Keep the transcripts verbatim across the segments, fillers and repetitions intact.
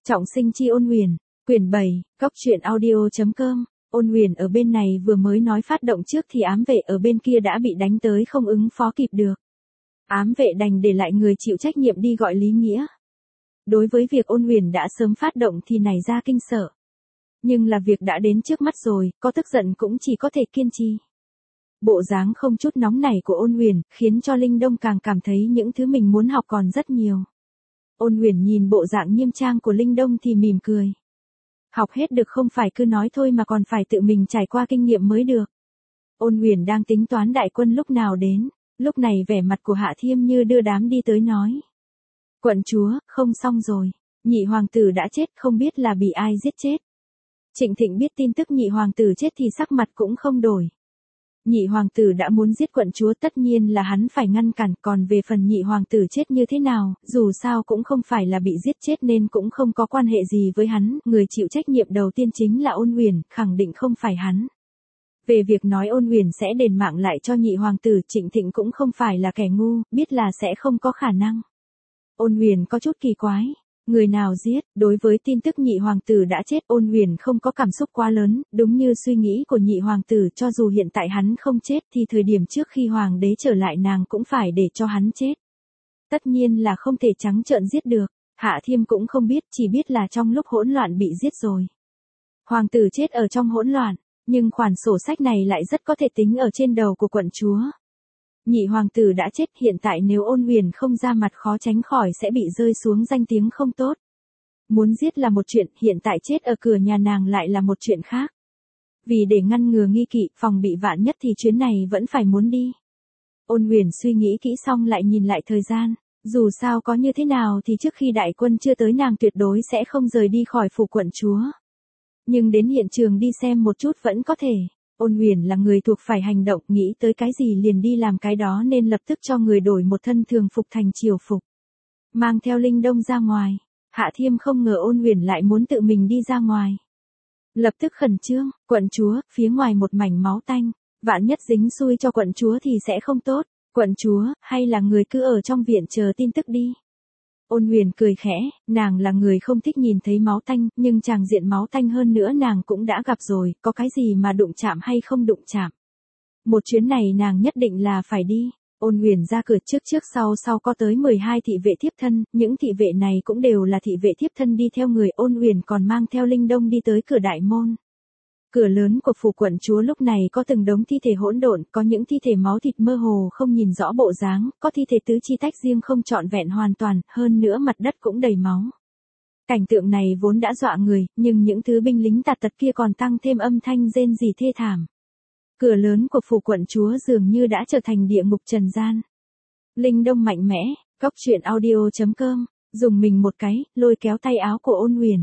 Trọng sinh chi Ôn Huyền, quyển bảy, góc truyện audio chấm com. Ôn Huyền ở bên này vừa mới nói phát động trước thì ám vệ ở bên kia đã bị đánh tới không ứng phó kịp được. Ám vệ đành để lại người chịu trách nhiệm đi gọi Lý Nghĩa. Đối với việc Ôn Huyền đã sớm phát động thì nảy ra kinh sợ. Nhưng là việc đã đến trước mắt rồi, có tức giận cũng chỉ có thể kiên trì. Bộ dáng không chút nóng nảy của Ôn Huyền khiến cho Linh Đông càng cảm thấy những thứ mình muốn học còn rất nhiều. Ôn Huyền nhìn bộ dạng nghiêm trang của Linh Đông thì mỉm cười. Học hết được không phải cứ nói thôi mà còn phải tự mình trải qua kinh nghiệm mới được. Ôn Huyền đang tính toán đại quân lúc nào đến, lúc này vẻ mặt của Hạ Thiêm Như đưa đám đi tới nói. Quận chúa, không xong rồi, nhị hoàng tử đã chết, không biết là bị ai giết chết. Trịnh Thịnh biết tin tức nhị hoàng tử chết thì sắc mặt cũng không đổi. Nhị hoàng tử đã muốn giết quận chúa, tất nhiên là hắn phải ngăn cản, còn về phần nhị hoàng tử chết như thế nào, dù sao cũng không phải là bị giết chết nên cũng không có quan hệ gì với hắn, người chịu trách nhiệm đầu tiên chính là Ôn Huyền, khẳng định không phải hắn. Về việc nói Ôn Huyền sẽ đền mạng lại cho nhị hoàng tử, Trịnh Thịnh cũng không phải là kẻ ngu, biết là sẽ không có khả năng. Ôn Huyền có chút kỳ quái. Người nào giết? Đối với tin tức nhị hoàng tử đã chết, Ôn Huyền không có cảm xúc quá lớn, đúng như suy nghĩ của nhị hoàng tử, cho dù hiện tại hắn không chết thì thời điểm trước khi hoàng đế trở lại nàng cũng phải để cho hắn chết. Tất nhiên là không thể trắng trợn giết được, Hạ Thiêm cũng không biết, chỉ biết là trong lúc hỗn loạn bị giết rồi. Hoàng tử chết ở trong hỗn loạn, nhưng khoản sổ sách này lại rất có thể tính ở trên đầu của quận chúa. Nhị hoàng tử đã chết, hiện tại nếu Ôn Huyền không ra mặt khó tránh khỏi sẽ bị rơi xuống danh tiếng không tốt. Muốn giết là một chuyện, hiện tại chết ở cửa nhà nàng lại là một chuyện khác. Vì để ngăn ngừa nghi kỵ, phòng bị vạn nhất thì chuyến này vẫn phải muốn đi. Ôn Huyền suy nghĩ kỹ xong lại nhìn lại thời gian, dù sao có như thế nào thì trước khi đại quân chưa tới nàng tuyệt đối sẽ không rời đi khỏi phủ quận chúa. Nhưng đến hiện trường đi xem một chút vẫn có thể. Ôn Huyền là người thuộc phải hành động, nghĩ tới cái gì liền đi làm cái đó nên lập tức cho người đổi một thân thường phục thành triều phục. Mang theo Linh Đông ra ngoài, Hạ Thiêm không ngờ Ôn Huyền lại muốn tự mình đi ra ngoài. Lập tức khẩn trương, quận chúa, phía ngoài một mảnh máu tanh, vạn nhất dính xui cho quận chúa thì sẽ không tốt, quận chúa, hay là người cứ ở trong viện chờ tin tức đi. Ôn Huyền cười khẽ, nàng là người không thích nhìn thấy máu tanh, nhưng chàng diện máu tanh hơn nữa nàng cũng đã gặp rồi, có cái gì mà đụng chạm hay không đụng chạm. Một chuyến này nàng nhất định là phải đi. Ôn Huyền ra cửa, trước trước sau sau có tới mười hai thị vệ thiếp thân, những thị vệ này cũng đều là thị vệ thiếp thân đi theo người. Ôn Huyền còn mang theo Linh Đông đi tới cửa đại môn. Cửa lớn của phủ quận chúa lúc này có từng đống thi thể hỗn độn, có những thi thể máu thịt mơ hồ không nhìn rõ bộ dáng, có thi thể tứ chi tách riêng không trọn vẹn hoàn toàn, hơn nữa mặt đất cũng đầy máu. Cảnh tượng này vốn đã dọa người, nhưng những thứ binh lính tạt tật kia còn tăng thêm âm thanh rên rỉ thê thảm. Cửa lớn của phủ quận chúa dường như đã trở thành địa ngục trần gian. Linh Đông mạnh mẽ, góc truyện audio chấm com, dùng mình một cái, lôi kéo tay áo của Ôn Huyền.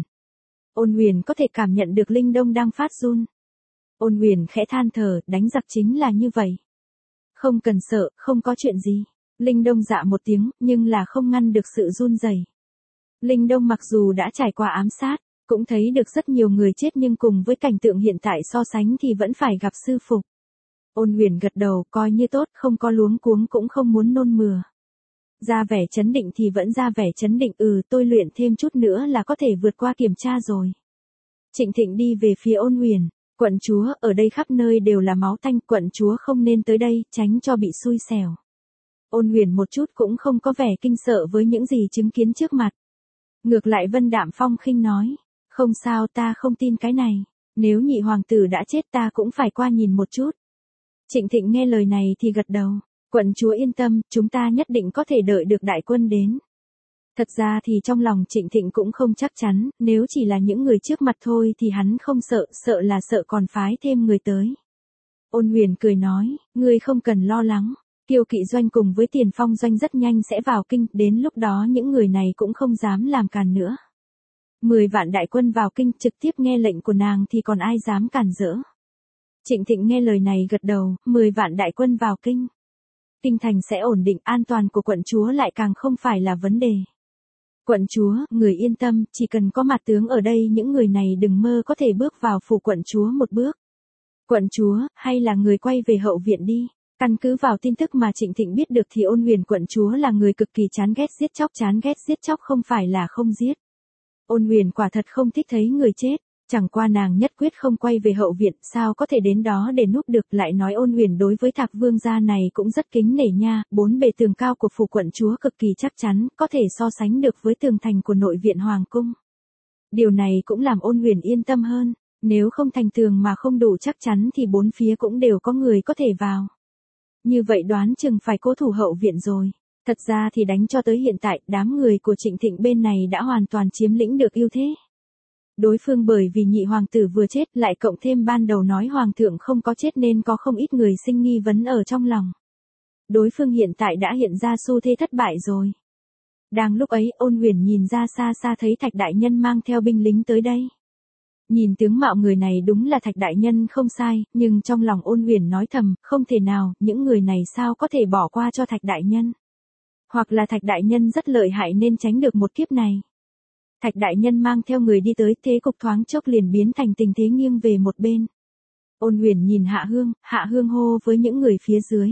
Ôn Huyền có thể cảm nhận được Linh Đông đang phát run. Ôn Huyền khẽ than thở, đánh giặc chính là như vậy. Không cần sợ, không có chuyện gì. Linh Đông dạ một tiếng, nhưng là không ngăn được sự run rẩy. Linh Đông mặc dù đã trải qua ám sát, cũng thấy được rất nhiều người chết nhưng cùng với cảnh tượng hiện tại so sánh thì vẫn phải gặp sư phục. Ôn Huyền gật đầu, coi như tốt, không có luống cuống cũng không muốn nôn mửa. Ra vẻ chấn định thì vẫn ra vẻ chấn định, ừ tôi luyện thêm chút nữa là có thể vượt qua kiểm tra rồi. Trịnh Thịnh đi về phía Ôn Huyền, quận chúa, ở đây khắp nơi đều là máu tanh, quận chúa không nên tới đây, tránh cho bị xui xẻo. Ôn Huyền một chút cũng không có vẻ kinh sợ với những gì chứng kiến trước mặt. Ngược lại Vân Đạm Phong khinh nói, không sao, ta không tin cái này, nếu nhị hoàng tử đã chết ta cũng phải qua nhìn một chút. Trịnh Thịnh nghe lời này thì gật đầu. Quận chúa yên tâm, chúng ta nhất định có thể đợi được đại quân đến. Thật ra thì trong lòng Trịnh Thịnh cũng không chắc chắn, nếu chỉ là những người trước mặt thôi thì hắn không sợ, sợ là sợ còn phái thêm người tới. Ôn Huyền cười nói, ngươi không cần lo lắng, Kiêu Kỵ doanh cùng với Tiền Phong doanh rất nhanh sẽ vào kinh, đến lúc đó những người này cũng không dám làm càn nữa. Mười vạn đại quân vào kinh, trực tiếp nghe lệnh của nàng thì còn ai dám cản rỡ. Trịnh Thịnh nghe lời này gật đầu, mười vạn đại quân vào kinh. Kinh thành sẽ ổn định, an toàn của quận chúa lại càng không phải là vấn đề. Quận chúa, người yên tâm, chỉ cần có mặt tướng ở đây những người này đừng mơ có thể bước vào phủ quận chúa một bước. Quận chúa, hay là người quay về hậu viện đi. Căn cứ vào tin tức mà Trịnh Thịnh biết được thì Ôn Huyền quận chúa là người cực kỳ chán ghét giết chóc, chán ghét giết chóc không phải là không giết. Ôn Huyền quả thật không thích thấy người chết, chẳng qua nàng nhất quyết không quay về hậu viện, sao có thể đến đó để núp được, lại nói Ôn Huyền đối với Thạc Vương gia này cũng rất kính nể nha, bốn bề tường cao của phủ quận chúa cực kỳ chắc chắn, có thể so sánh được với tường thành của nội viện hoàng cung. Điều này cũng làm Ôn Huyền yên tâm hơn, nếu không thành tường mà không đủ chắc chắn thì bốn phía cũng đều có người có thể vào. Như vậy đoán chừng phải cố thủ hậu viện rồi. Thật ra thì đánh cho tới hiện tại, đám người của Trịnh Thịnh bên này đã hoàn toàn chiếm lĩnh được ưu thế. Đối phương bởi vì nhị hoàng tử vừa chết, lại cộng thêm ban đầu nói hoàng thượng không có chết nên có không ít người sinh nghi vấn ở trong lòng. Đối phương hiện tại đã hiện ra xu thế thất bại rồi. Đang lúc ấy, Ôn Huyền nhìn ra xa xa thấy Thạch đại nhân mang theo binh lính tới đây. Nhìn tướng mạo người này đúng là Thạch đại nhân không sai, nhưng trong lòng Ôn Huyền nói thầm, không thể nào, những người này sao có thể bỏ qua cho Thạch đại nhân. Hoặc là Thạch đại nhân rất lợi hại nên tránh được một kiếp này. Thạch đại nhân mang theo người đi tới, thế cục thoáng chốc liền biến thành tình thế nghiêng về một bên. Ôn Huyền nhìn Hạ Hương, Hạ Hương hô với những người phía dưới.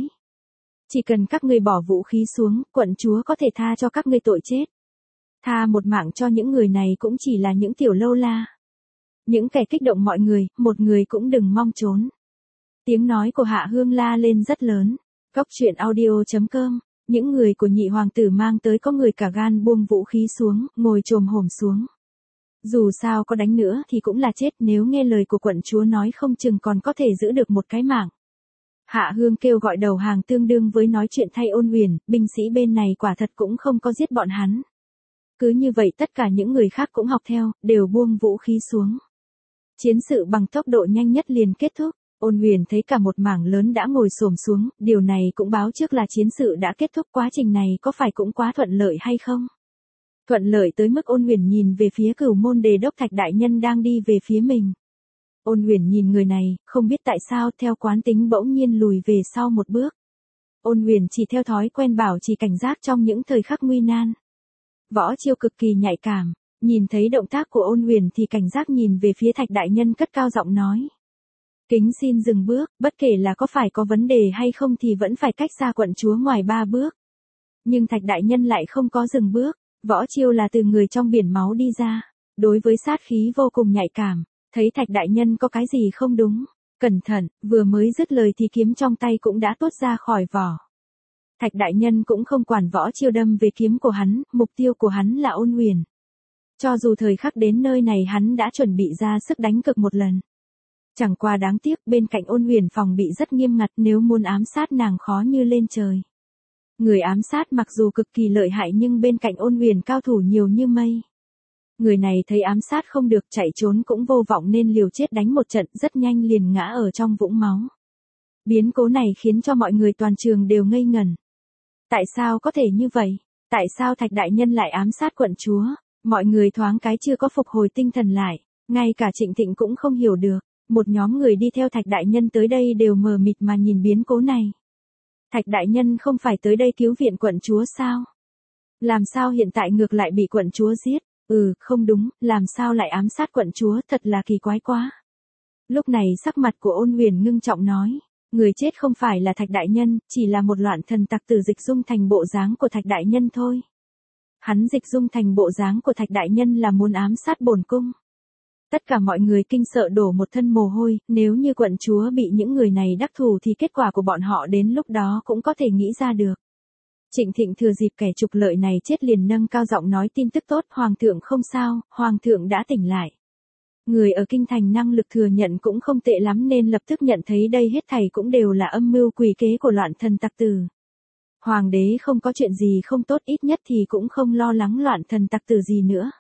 Chỉ cần các ngươi bỏ vũ khí xuống, quận chúa có thể tha cho các ngươi tội chết. Tha một mạng cho những người này cũng chỉ là những tiểu lâu la. Những kẻ kích động mọi người, một người cũng đừng mong trốn. Tiếng nói của Hạ Hương la lên rất lớn. Góc truyện audio chấm com. Những người của nhị hoàng tử mang tới có người cả gan buông vũ khí xuống, ngồi chồm hổm xuống. Dù sao có đánh nữa thì cũng là chết, nếu nghe lời của quận chúa nói không chừng còn có thể giữ được một cái mạng. Hạ Hương kêu gọi đầu hàng tương đương với nói chuyện thay Ôn Huyền, binh sĩ bên này quả thật cũng không có giết bọn hắn. Cứ như vậy tất cả những người khác cũng học theo, đều buông vũ khí xuống. Chiến sự bằng tốc độ nhanh nhất liền kết thúc. Ôn Huyền thấy cả một mảng lớn đã ngồi xổm xuống, điều này cũng báo trước là chiến sự đã kết thúc, quá trình này có phải cũng quá thuận lợi hay không? Thuận lợi tới mức Ôn Huyền nhìn về phía Cửu Môn Đề đốc Thạch đại nhân đang đi về phía mình. Ôn Huyền nhìn người này, không biết tại sao theo quán tính bỗng nhiên lùi về sau một bước. Ôn Huyền chỉ theo thói quen bảo trì cảnh giác trong những thời khắc nguy nan. Võ Chiêu cực kỳ nhạy cảm, nhìn thấy động tác của Ôn Huyền thì cảnh giác nhìn về phía Thạch đại nhân cất cao giọng nói. Kính xin dừng bước, bất kể là có phải có vấn đề hay không thì vẫn phải cách xa quận chúa ngoài ba bước. Nhưng Thạch đại nhân lại không có dừng bước, Võ Chiêu là từ người trong biển máu đi ra, đối với sát khí vô cùng nhạy cảm, thấy Thạch đại nhân có cái gì không đúng, cẩn thận, vừa mới dứt lời thì kiếm trong tay cũng đã tuốt ra khỏi vỏ. Thạch đại nhân cũng không quản Võ Chiêu đâm về kiếm của hắn, mục tiêu của hắn là Ôn Huyền. Cho dù thời khắc đến nơi này hắn đã chuẩn bị ra sức đánh cực một lần. Chẳng qua đáng tiếc bên cạnh Ôn Huyền phòng bị rất nghiêm ngặt, nếu muốn ám sát nàng khó như lên trời. Người ám sát mặc dù cực kỳ lợi hại nhưng bên cạnh Ôn Huyền cao thủ nhiều như mây. Người này thấy ám sát không được chạy trốn cũng vô vọng nên liều chết đánh một trận, rất nhanh liền ngã ở trong vũng máu. Biến cố này khiến cho mọi người toàn trường đều ngây ngẩn. Tại sao có thể như vậy? Tại sao Thạch đại nhân lại ám sát quận chúa? Mọi người thoáng cái chưa có phục hồi tinh thần lại, ngay cả Trịnh Thịnh cũng không hiểu được. Một nhóm người đi theo Thạch đại nhân tới đây đều mờ mịt mà nhìn biến cố này. Thạch đại nhân không phải tới đây cứu viện quận chúa sao? Làm sao hiện tại ngược lại bị quận chúa giết? Ừ, không đúng, làm sao lại ám sát quận chúa, thật là kỳ quái quá. Lúc này sắc mặt của Ôn Huyền ngưng trọng nói, người chết không phải là Thạch đại nhân, chỉ là một loạn thần tặc tử dịch dung thành bộ dáng của Thạch đại nhân thôi. Hắn dịch dung thành bộ dáng của Thạch đại nhân là muốn ám sát bổn cung. Tất cả mọi người kinh sợ đổ một thân mồ hôi, nếu như quận chúa bị những người này đắc thủ thì kết quả của bọn họ đến lúc đó cũng có thể nghĩ ra được. Trịnh Thịnh thừa dịp kẻ trục lợi này chết liền nâng cao giọng nói tin tức tốt, hoàng thượng không sao, hoàng thượng đã tỉnh lại. Người ở kinh thành năng lực thừa nhận cũng không tệ lắm nên lập tức nhận thấy đây hết thảy cũng đều là âm mưu quỷ kế của loạn thần tặc tử. Hoàng đế không có chuyện gì không tốt, ít nhất thì cũng không lo lắng loạn thần tặc tử gì nữa.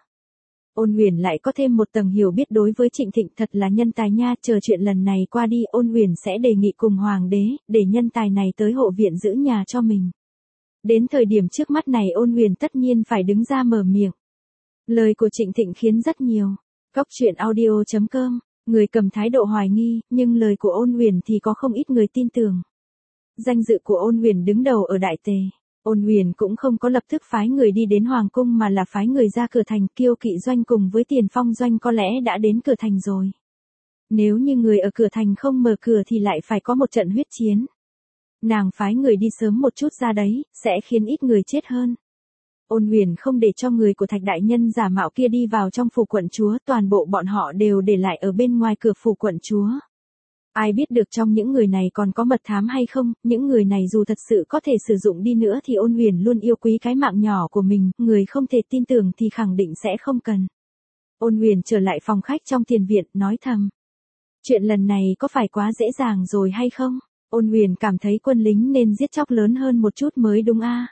Ôn Huyền lại có thêm một tầng hiểu biết đối với Trịnh Thịnh, thật là nhân tài nha, chờ chuyện lần này qua đi Ôn Huyền sẽ đề nghị cùng hoàng đế, để nhân tài này tới hộ viện giữ nhà cho mình. Đến thời điểm trước mắt này Ôn Huyền tất nhiên phải đứng ra mở miệng. Lời của Trịnh Thịnh khiến rất nhiều. Góc truyện audio chấm com, người cầm thái độ hoài nghi, nhưng lời của Ôn Huyền thì có không ít người tin tưởng. Danh dự của Ôn Huyền đứng đầu ở Đại Tề. Ôn Huyền cũng không có lập tức phái người đi đến hoàng cung mà là phái người ra cửa thành, Kiêu Kỵ doanh cùng với Tiền Phong doanh có lẽ đã đến cửa thành rồi. Nếu như người ở cửa thành không mở cửa thì lại phải có một trận huyết chiến. Nàng phái người đi sớm một chút ra đấy, sẽ khiến ít người chết hơn. Ôn Huyền không để cho người của Thạch đại nhân giả mạo kia đi vào trong phủ quận chúa, toàn bộ bọn họ đều để lại ở bên ngoài cửa phủ quận chúa. Ai biết được trong những người này còn có mật thám hay không, những người này dù thật sự có thể sử dụng đi nữa thì Ôn Huyền luôn yêu quý cái mạng nhỏ của mình, người không thể tin tưởng thì khẳng định sẽ không cần. Ôn Huyền trở lại phòng khách trong tiền viện, nói thầm. Chuyện lần này có phải quá dễ dàng rồi hay không? Ôn Huyền cảm thấy quân lính nên giết chóc lớn hơn một chút mới đúng a.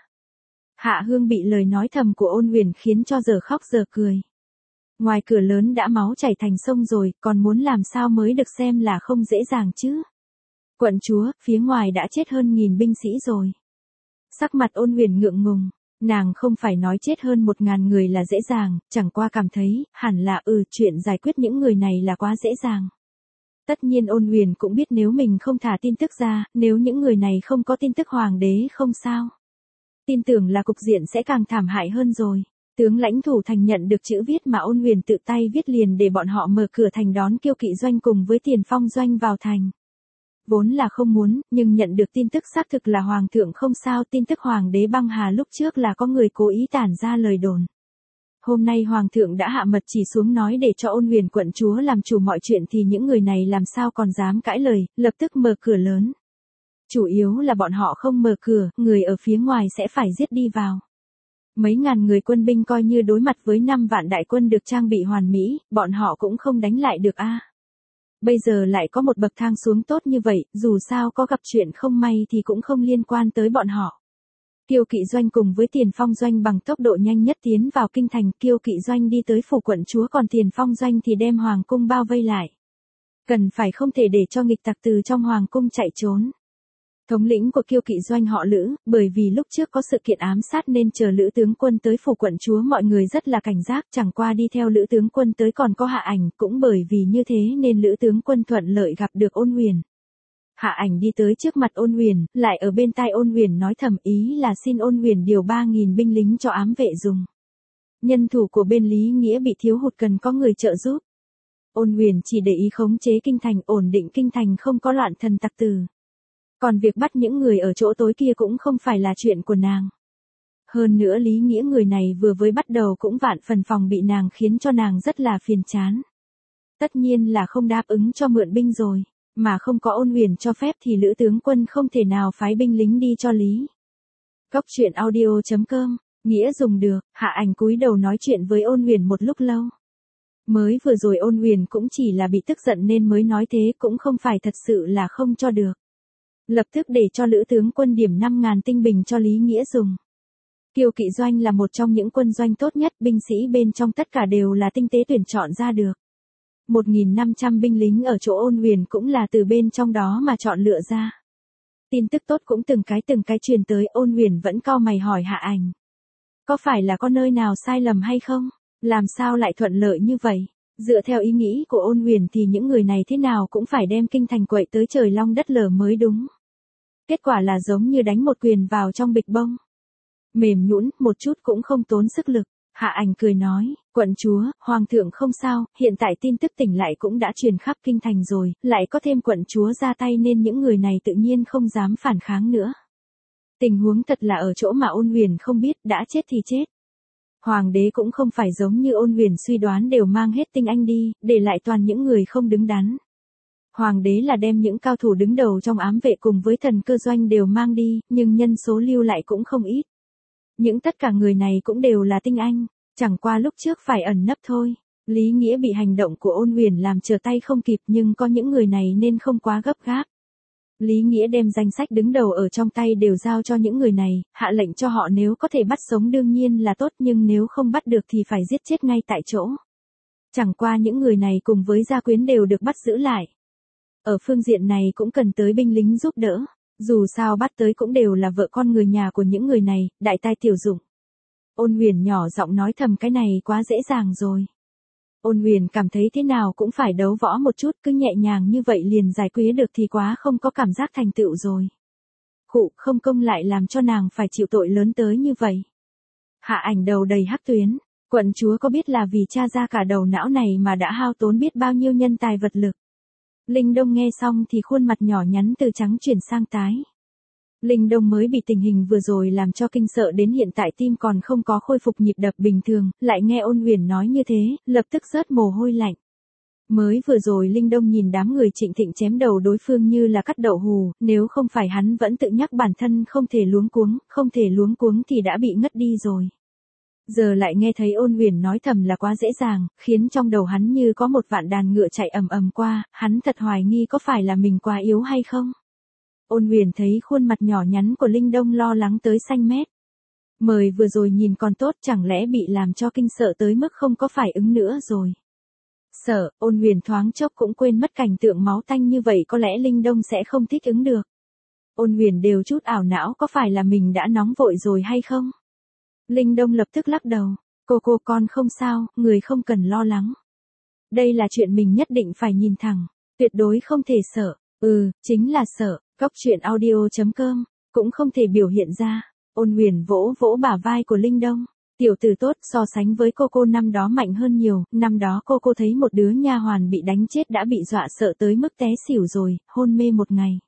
Hạ Hương bị lời nói thầm của Ôn Huyền khiến cho giờ khóc giờ cười. Ngoài cửa lớn đã máu chảy thành sông rồi, còn muốn làm sao mới được xem là không dễ dàng chứ. Quận chúa, phía ngoài đã chết hơn nghìn binh sĩ rồi. Sắc mặt Ôn Huyền ngượng ngùng, nàng không phải nói chết hơn một ngàn người là dễ dàng, chẳng qua cảm thấy, hẳn là ừ chuyện giải quyết những người này là quá dễ dàng. Tất nhiên Ôn Huyền cũng biết nếu mình không thả tin tức ra, nếu những người này không có tin tức hoàng đế không sao. Tin tưởng là cục diện sẽ càng thảm hại hơn rồi. Tướng lãnh thủ thành nhận được chữ viết mà Ôn Huyền tự tay viết liền để bọn họ mở cửa thành đón Kiêu Kỵ doanh cùng với Tiền Phong doanh vào thành. Vốn là không muốn, nhưng nhận được tin tức xác thực là hoàng thượng không sao, tin tức hoàng đế băng hà lúc trước là có người cố ý tản ra lời đồn. Hôm nay hoàng thượng đã hạ mật chỉ xuống nói để cho Ôn Huyền quận chúa làm chủ mọi chuyện thì những người này làm sao còn dám cãi lời, lập tức mở cửa lớn. Chủ yếu là bọn họ không mở cửa, người ở phía ngoài sẽ phải giết đi vào. Mấy ngàn người quân binh coi như đối mặt với năm vạn đại quân được trang bị hoàn mỹ, bọn họ cũng không đánh lại được a. Bây giờ lại có một bậc thang xuống tốt như vậy, dù sao có gặp chuyện không may thì cũng không liên quan tới bọn họ. Kiêu Kỵ doanh cùng với Tiền Phong doanh bằng tốc độ nhanh nhất tiến vào kinh thành, Kiêu Kỵ doanh đi tới phủ quận chúa còn Tiền Phong doanh thì đem hoàng cung bao vây lại. Cần phải không thể để cho nghịch tặc từ trong hoàng cung chạy trốn. Thống lĩnh của Kiêu Kỵ doanh họ Lữ, bởi vì lúc trước có sự kiện ám sát nên chờ Lữ tướng quân tới phủ quận chúa mọi người rất là cảnh giác, chẳng qua đi theo Lữ tướng quân tới còn có Hạ Ảnh, cũng bởi vì như thế nên Lữ tướng quân thuận lợi gặp được Ôn Huyền. Hạ Ảnh đi tới trước mặt Ôn Huyền, lại ở bên tai Ôn Huyền nói thầm ý là xin Ôn Huyền điều ba nghìn binh lính cho ám vệ dùng. Nhân thủ của bên Lý Nghĩa bị thiếu hụt cần có người trợ giúp. Ôn Huyền chỉ để ý khống chế kinh thành, ổn định kinh thành không có loạn thần tặc tử. Còn việc bắt những người ở chỗ tối kia cũng không phải là chuyện của nàng. Hơn nữa Lý Nghĩa người này vừa mới bắt đầu cũng vạn phần phòng bị nàng khiến cho nàng rất là phiền chán. Tất nhiên là không đáp ứng cho mượn binh rồi, mà không có Ôn Huyền cho phép thì Lữ tướng quân không thể nào phái binh lính đi cho Lý. Góc truyện audio chấm com, Nghĩa dùng được, Hạ Ảnh cúi đầu nói chuyện với Ôn Huyền một lúc lâu. Mới vừa rồi Ôn Huyền cũng chỉ là bị tức giận nên mới nói thế, cũng không phải thật sự là không cho được. Lập tức để cho Lữ tướng quân điểm năm ngàn tinh bình cho Lý Nghĩa dùng. Kiêu Kỵ doanh là một trong những quân doanh tốt nhất, binh sĩ bên trong tất cả đều là tinh tế tuyển chọn ra được. một nghìn năm trăm binh lính ở chỗ Ôn Huyền cũng là từ bên trong đó mà chọn lựa ra. Tin tức tốt cũng từng cái từng cái truyền tới, Ôn Huyền vẫn cau mày hỏi Hạ Ảnh. Có phải là có nơi nào sai lầm hay không? Làm sao lại thuận lợi như vậy? Dựa theo ý nghĩ của Ôn Huyền thì những người này thế nào cũng phải đem kinh thành quậy tới trời long đất lở mới đúng. Kết quả là giống như đánh một quyền vào trong bịch bông. Mềm nhũn, một chút cũng không tốn sức lực. Hạ Ảnh cười nói, quận chúa, hoàng thượng không sao, hiện tại tin tức tỉnh lại cũng đã truyền khắp kinh thành rồi, lại có thêm quận chúa ra tay nên những người này tự nhiên không dám phản kháng nữa. Tình huống thật là ở chỗ mà Ôn Huyền không biết, đã chết thì chết. Hoàng đế cũng không phải giống như Ôn Huyền suy đoán đều mang hết tinh anh đi, để lại toàn những người không đứng đắn. Hoàng đế là đem những cao thủ đứng đầu trong ám vệ cùng với thần cơ doanh đều mang đi, nhưng nhân số lưu lại cũng không ít. Những tất cả người này cũng đều là tinh anh, chẳng qua lúc trước phải ẩn nấp thôi. Lý Nghĩa bị hành động của Ôn Huyền làm trở tay không kịp nhưng có những người này nên không quá gấp gáp. Lý Nghĩa đem danh sách đứng đầu ở trong tay đều giao cho những người này, hạ lệnh cho họ nếu có thể bắt sống đương nhiên là tốt nhưng nếu không bắt được thì phải giết chết ngay tại chỗ. Chẳng qua những người này cùng với gia quyến đều được bắt giữ lại. Ở phương diện này cũng cần tới binh lính giúp đỡ, dù sao bắt tới cũng đều là vợ con người nhà của những người này, đại tai tiểu dụng. Ôn Huyền nhỏ giọng nói thầm cái này quá dễ dàng rồi. Ôn Huyền cảm thấy thế nào cũng phải đấu võ một chút, cứ nhẹ nhàng như vậy liền giải quyết được thì quá không có cảm giác thành tựu rồi. Khụ, không công lại làm cho nàng phải chịu tội lớn tới như vậy. Hạ Ảnh đầu đầy hắc tuyến, quận chúa có biết là vì cha ra cả đầu não này mà đã hao tốn biết bao nhiêu nhân tài vật lực. Linh Đông nghe xong thì khuôn mặt nhỏ nhắn từ trắng chuyển sang tái. Linh Đông mới bị tình hình vừa rồi làm cho kinh sợ đến hiện tại tim còn không có khôi phục nhịp đập bình thường, lại nghe Ôn Huyền nói như thế, lập tức rớt mồ hôi lạnh. Mới vừa rồi Linh Đông nhìn đám người Trịnh Thịnh chém đầu đối phương như là cắt đậu hù, nếu không phải hắn vẫn tự nhắc bản thân không thể luống cuống, không thể luống cuống thì đã bị ngất đi rồi. Giờ lại nghe thấy Ôn Huyền nói thầm là quá dễ dàng, khiến trong đầu hắn như có một vạn đàn ngựa chạy ầm ầm qua, hắn thật hoài nghi có phải là mình quá yếu hay không. Ôn Huyền thấy khuôn mặt nhỏ nhắn của Linh Đông lo lắng tới xanh mét. Mời vừa rồi nhìn còn tốt, chẳng lẽ bị làm cho kinh sợ tới mức không có phải ứng nữa rồi. Sợ, Ôn Huyền thoáng chốc cũng quên mất cảnh tượng máu tanh như vậy, có lẽ Linh Đông sẽ không thích ứng được. Ôn Huyền đều chút ảo não, có phải là mình đã nóng vội rồi hay không? Linh Đông lập tức lắc đầu, cô cô con không sao, người không cần lo lắng. Đây là chuyện mình nhất định phải nhìn thẳng, tuyệt đối không thể sợ, ừ, chính là sợ, Góc truyện audio chấm com, cũng không thể biểu hiện ra. Ôn Huyền vỗ vỗ bả vai của Linh Đông. Tiểu tử tốt, so sánh với cô cô năm đó mạnh hơn nhiều, năm đó cô cô thấy một đứa nha hoàn bị đánh chết đã bị dọa sợ tới mức té xỉu rồi, hôn mê một ngày.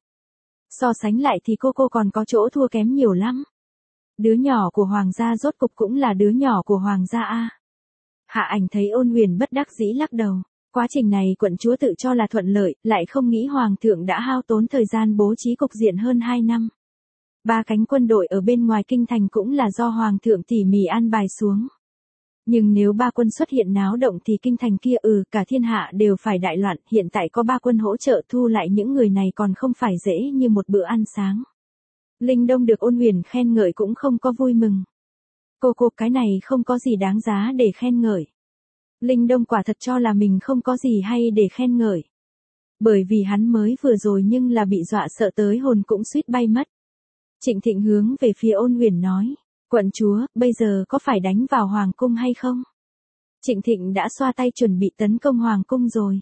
So sánh lại thì cô cô còn có chỗ thua kém nhiều lắm. Đứa nhỏ của Hoàng gia rốt cục cũng là đứa nhỏ của Hoàng gia a. Hạ Ảnh thấy Ôn Huyền bất đắc dĩ lắc đầu. Quá trình này quận chúa tự cho là thuận lợi, lại không nghĩ Hoàng thượng đã hao tốn thời gian bố trí cục diện hơn hai năm. Ba cánh quân đội ở bên ngoài kinh thành cũng là do Hoàng thượng tỉ mỉ an bài xuống. Nhưng nếu ba quân xuất hiện náo động thì kinh thành kia ừ cả thiên hạ đều phải đại loạn, hiện tại có ba quân hỗ trợ thu lại những người này còn không phải dễ như một bữa ăn sáng. Linh Đông được Ôn Huyền khen ngợi cũng không có vui mừng. Cô cô cái này không có gì đáng giá để khen ngợi. Linh Đông quả thật cho là mình không có gì hay để khen ngợi. Bởi vì hắn mới vừa rồi nhưng là bị dọa sợ tới hồn cũng suýt bay mất. Trịnh Thịnh hướng về phía Ôn Huyền nói, quận chúa, bây giờ có phải đánh vào Hoàng cung hay không? Trịnh Thịnh đã xoa tay chuẩn bị tấn công Hoàng cung rồi.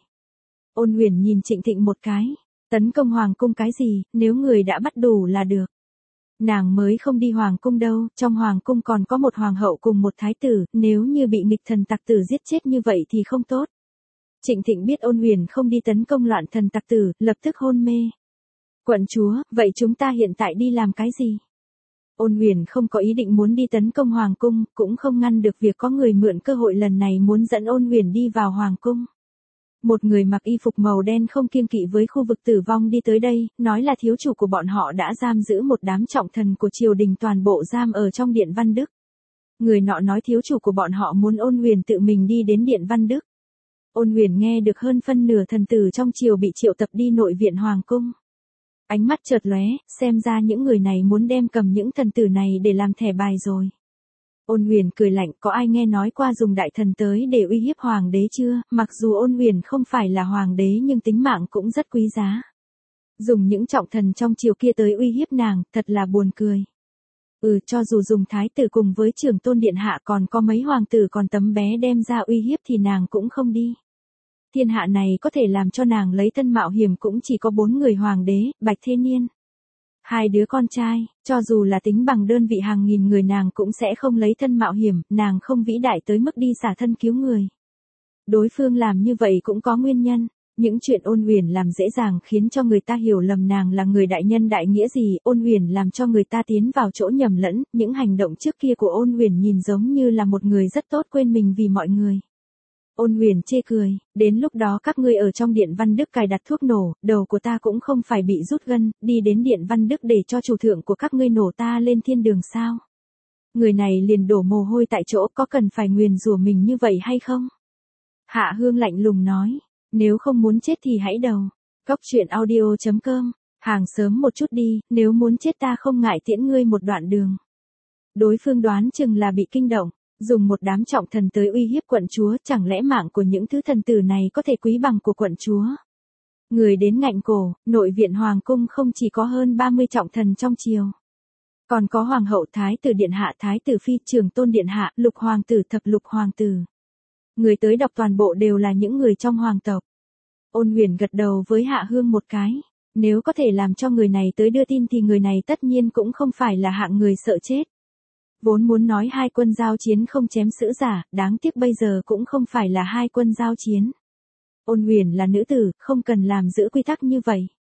Ôn Huyền nhìn Trịnh Thịnh một cái, tấn công Hoàng cung cái gì, nếu người đã bắt đủ là được. Nàng mới không đi Hoàng cung đâu, trong Hoàng cung còn có một hoàng hậu cùng một thái tử, nếu như bị nghịch thần tặc tử giết chết như vậy thì không tốt. Trịnh Thịnh biết Ôn Huyền không đi tấn công loạn thần tặc tử, lập tức hôn mê. Quận chúa, vậy chúng ta hiện tại đi làm cái gì? Ôn Huyền không có ý định muốn đi tấn công Hoàng cung, cũng không ngăn được việc có người mượn cơ hội lần này muốn dẫn Ôn Huyền đi vào Hoàng cung. Một người mặc y phục màu đen không kiêng kỵ với khu vực tử vong đi tới đây, nói là thiếu chủ của bọn họ đã giam giữ một đám trọng thần của triều đình toàn bộ giam ở trong Điện Văn Đức. Người nọ nói thiếu chủ của bọn họ muốn Ôn Huyền tự mình đi đến Điện Văn Đức. Ôn Huyền nghe được hơn phân nửa thần tử trong triều bị triệu tập đi nội viện Hoàng cung. Ánh mắt chợt lóe, xem ra những người này muốn đem cầm những thần tử này để làm thẻ bài rồi. Ôn Huyền cười lạnh, có ai nghe nói qua dùng đại thần tới để uy hiếp hoàng đế chưa? Mặc dù Ôn Huyền không phải là hoàng đế nhưng tính mạng cũng rất quý giá. Dùng những trọng thần trong triều kia tới uy hiếp nàng, thật là buồn cười. Ừ, cho dù dùng thái tử cùng với trưởng tôn điện hạ còn có mấy hoàng tử còn tấm bé đem ra uy hiếp thì nàng cũng không đi. Thiên hạ này có thể làm cho nàng lấy thân mạo hiểm cũng chỉ có bốn người hoàng đế, Bạch Thế Niên. Hai đứa con trai, cho dù là tính bằng đơn vị hàng nghìn người nàng cũng sẽ không lấy thân mạo hiểm, nàng không vĩ đại tới mức đi xả thân cứu người. Đối phương làm như vậy cũng có nguyên nhân, những chuyện Ôn Huyền làm dễ dàng khiến cho người ta hiểu lầm nàng là người đại nhân đại nghĩa gì, Ôn Huyền làm cho người ta tiến vào chỗ nhầm lẫn, những hành động trước kia của Ôn Huyền nhìn giống như là một người rất tốt quên mình vì mọi người. Ôn Huyền chê cười, đến lúc đó các ngươi ở trong Điện Văn Đức cài đặt thuốc nổ, đầu của ta cũng không phải bị rút gân, đi đến Điện Văn Đức để cho chủ thượng của các ngươi nổ ta lên thiên đường sao? Người này liền đổ mồ hôi tại chỗ, có cần phải nguyền rủa mình như vậy hay không? Hạ Hương lạnh lùng nói, nếu không muốn chết thì hãy đầu. Góc truyện audio chấm com, hàng sớm một chút đi, nếu muốn chết ta không ngại tiễn ngươi một đoạn đường. Đối phương đoán chừng là bị kinh động. Dùng một đám trọng thần tới uy hiếp quận chúa, chẳng lẽ mạng của những thứ thần tử này có thể quý bằng của quận chúa? Người đến ngạnh cổ, nội viện Hoàng cung không chỉ có hơn ba mươi trọng thần trong triều. Còn có Hoàng hậu Thái tử Điện Hạ Thái tử Phi Trưởng tôn Điện Hạ, Lục Hoàng tử Thập Lục Hoàng tử. Người tới đọc toàn bộ đều là những người trong hoàng tộc. Ôn Huyền gật đầu với Hạ Hương một cái. Nếu có thể làm cho người này tới đưa tin thì người này tất nhiên cũng không phải là hạng người sợ chết. Vốn muốn nói hai quân giao chiến không chém sữ giả, đáng tiếc bây giờ cũng không phải là hai quân giao chiến. Ôn Huyền là nữ tử, không cần làm giữ quy tắc như vậy.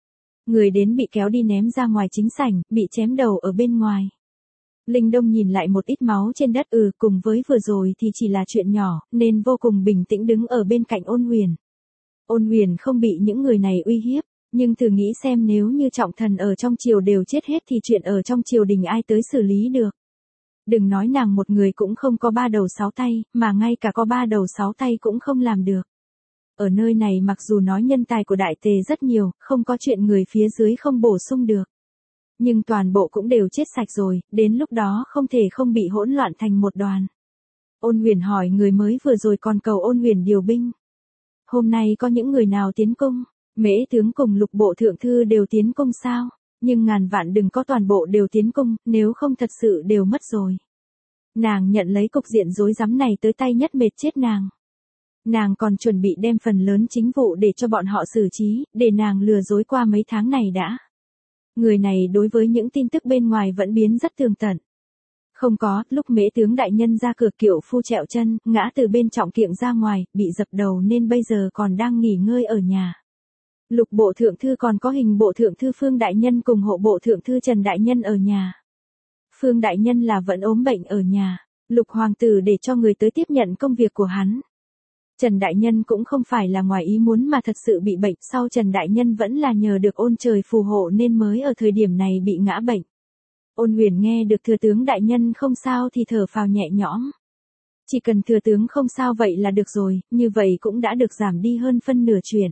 Người đến bị kéo đi ném ra ngoài chính sảnh, bị chém đầu ở bên ngoài. Linh Đông nhìn lại một ít máu trên đất ừ cùng với vừa rồi thì chỉ là chuyện nhỏ, nên vô cùng bình tĩnh đứng ở bên cạnh Ôn Huyền. Ôn Huyền không bị những người này uy hiếp, nhưng thử nghĩ xem nếu như trọng thần ở trong triều đều chết hết thì chuyện ở trong triều đình ai tới xử lý được. Đừng nói nàng một người cũng không có ba đầu sáu tay, mà ngay cả có ba đầu sáu tay cũng không làm được. Ở nơi này mặc dù nói nhân tài của đại tề rất nhiều, không có chuyện người phía dưới không bổ sung được. Nhưng toàn bộ cũng đều chết sạch rồi, đến lúc đó không thể không bị hỗn loạn thành một đoàn. Ôn Huyền hỏi người mới vừa rồi còn cầu Ôn Huyền điều binh. Hôm nay có những người nào tiến cung? Mễ tướng cùng Lục bộ thượng thư đều tiến cung sao? Nhưng ngàn vạn đừng có toàn bộ đều tiến cung, nếu không thật sự đều mất rồi. Nàng nhận lấy cục diện rối rắm này tới tay nhất mệt chết nàng. Nàng còn chuẩn bị đem phần lớn chính vụ để cho bọn họ xử trí, để nàng lừa dối qua mấy tháng này đã. Người này đối với những tin tức bên ngoài vẫn biến rất tường tận. Không có, lúc Mễ tướng đại nhân ra cửa kiệu phu trẹo chân, ngã từ bên trọng kiệu ra ngoài, bị dập đầu nên bây giờ còn đang nghỉ ngơi ở nhà. Lục bộ thượng thư còn có hình bộ thượng thư Phương đại nhân cùng hộ bộ thượng thư Trần đại nhân ở nhà. Phương đại nhân là vẫn ốm bệnh ở nhà, Lục hoàng tử để cho người tới tiếp nhận công việc của hắn. Trần đại nhân cũng không phải là ngoài ý muốn mà thật sự bị bệnh, sau Trần đại nhân vẫn là nhờ được ôn trời phù hộ nên mới ở thời điểm này bị ngã bệnh. Ôn Huyền nghe được thừa tướng đại nhân không sao thì thở phào nhẹ nhõm. Chỉ cần thừa tướng không sao vậy là được rồi, như vậy cũng đã được giảm đi hơn phân nửa chuyện.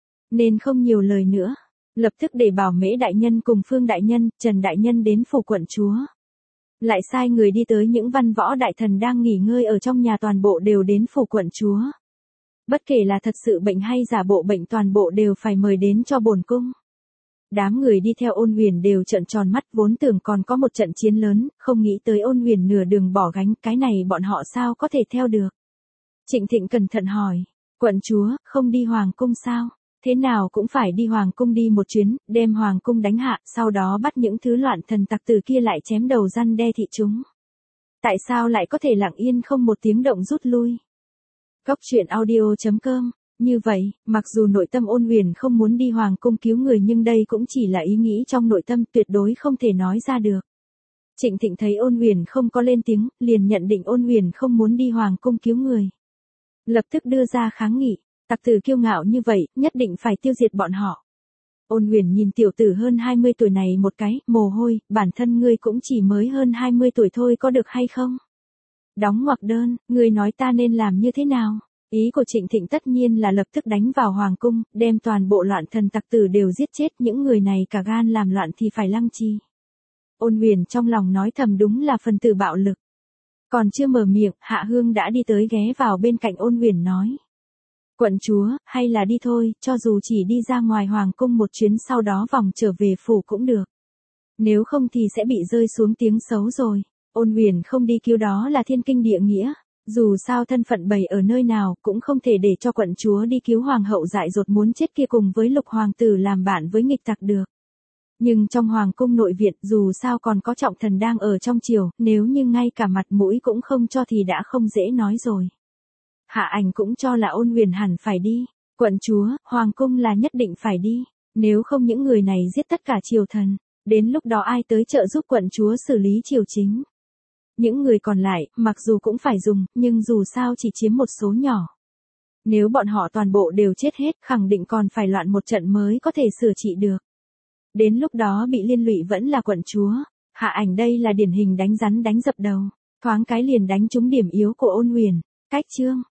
Nên không nhiều lời nữa, lập tức để bảo Mễ đại nhân cùng Phương đại nhân, Trần đại nhân đến phủ quận chúa. Lại sai người đi tới những văn võ đại thần đang nghỉ ngơi ở trong nhà toàn bộ đều đến phủ quận chúa. Bất kể là thật sự bệnh hay giả bộ bệnh toàn bộ đều phải mời đến cho bổn cung. Đám người đi theo Ôn Huyền đều trợn tròn mắt vốn tưởng còn có một trận chiến lớn, không nghĩ tới Ôn Huyền nửa đường bỏ gánh, cái này bọn họ sao có thể theo được. Trịnh Thịnh cẩn thận hỏi, quận chúa, không đi hoàng cung sao? Thế nào cũng phải đi hoàng cung đi một chuyến, đem hoàng cung đánh hạ, sau đó bắt những thứ loạn thần tặc tử kia lại chém đầu răn đe thị chúng. Tại sao lại có thể lặng yên không một tiếng động rút lui? Góc truyện audio chấm com. Như vậy, mặc dù nội tâm Ôn Huyền không muốn đi hoàng cung cứu người nhưng đây cũng chỉ là ý nghĩ trong nội tâm tuyệt đối không thể nói ra được. Trịnh Thịnh thấy Ôn Huyền không có lên tiếng, liền nhận định Ôn Huyền không muốn đi hoàng cung cứu người. Lập tức đưa ra kháng nghị, tặc tử kiêu ngạo như vậy, nhất định phải tiêu diệt bọn họ. Ôn Huyền nhìn tiểu tử hơn hai mươi tuổi này một cái, mồ hôi, bản thân ngươi cũng chỉ mới hơn hai mươi tuổi thôi có được hay không? Đóng ngoặc đơn, ngươi nói ta nên làm như thế nào? Ý của Trịnh Thịnh tất nhiên là lập tức đánh vào hoàng cung, đem toàn bộ loạn thần tặc tử đều giết chết, những người này cả gan làm loạn thì phải lăng chi. Ôn Huyền trong lòng nói thầm đúng là phần tử bạo lực. Còn chưa mở miệng, Hạ Hương đã đi tới ghé vào bên cạnh Ôn Huyền nói. Quận chúa, hay là đi thôi, cho dù chỉ đi ra ngoài hoàng cung một chuyến sau đó vòng trở về phủ cũng được. Nếu không thì sẽ bị rơi xuống tiếng xấu rồi. Ôn Huyền không đi cứu đó là thiên kinh địa nghĩa. Dù sao thân phận bày ở nơi nào cũng không thể để cho quận chúa đi cứu hoàng hậu dại dột muốn chết kia cùng với Lục hoàng tử làm bạn với nghịch tặc được. Nhưng trong hoàng cung nội viện dù sao còn có trọng thần đang ở trong triều, nếu như ngay cả mặt mũi cũng không cho thì đã không dễ nói rồi. Hạ Ảnh cũng cho là Ôn Huyền hẳn phải đi. Quận chúa, hoàng cung là nhất định phải đi. Nếu không những người này giết tất cả triều thần. Đến lúc đó ai tới trợ giúp quận chúa xử lý triều chính. Những người còn lại, mặc dù cũng phải dùng, nhưng dù sao chỉ chiếm một số nhỏ. Nếu bọn họ toàn bộ đều chết hết, khẳng định còn phải loạn một trận mới có thể sửa trị được. Đến lúc đó bị liên lụy vẫn là quận chúa. Hạ Ảnh đây là điển hình đánh rắn đánh dập đầu. Thoáng cái liền đánh trúng điểm yếu của Ôn Huyền. Cách chương.